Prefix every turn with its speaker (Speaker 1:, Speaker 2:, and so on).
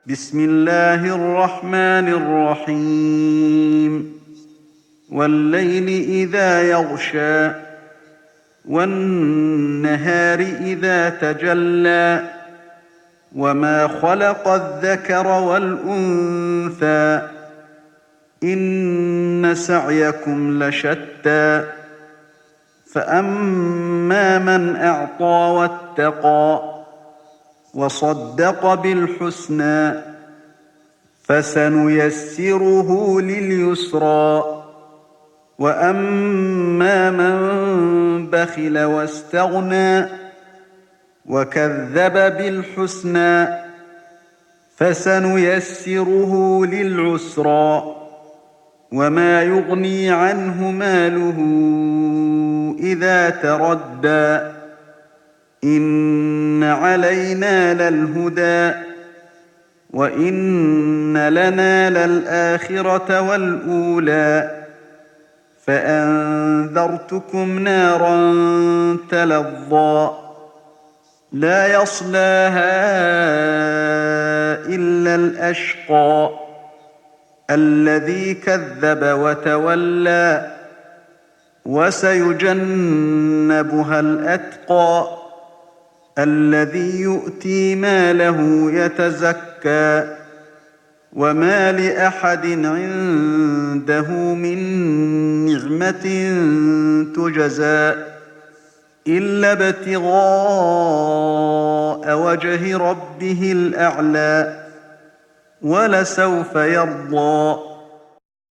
Speaker 1: بسم الله الرحمن الرحيم والليل إذا يغشى والنهار إذا تجلى وما خلق الذكر والأنثى إن سعيكم لشتى فأما من أعطى واتقى وصدق بالحسنى فسنيسره لليسرى وأما من بخل واستغنى وكذب بالحسنى فسنيسره للعسرى وما يغني عنه ماله إذا تردى إن علينا للهدى وإن لنا للآخرة والأولى فأنذرتكم نارا تلظى لا يصلاها إلا الأشقى الذي كذب وتولى وسيجنبها الأتقى الذي يؤتي ماله يتزكى وما لأحد عنده من نعمة تجزى إلا ابتغاء وجه ربه الأعلى ولسوف يرضى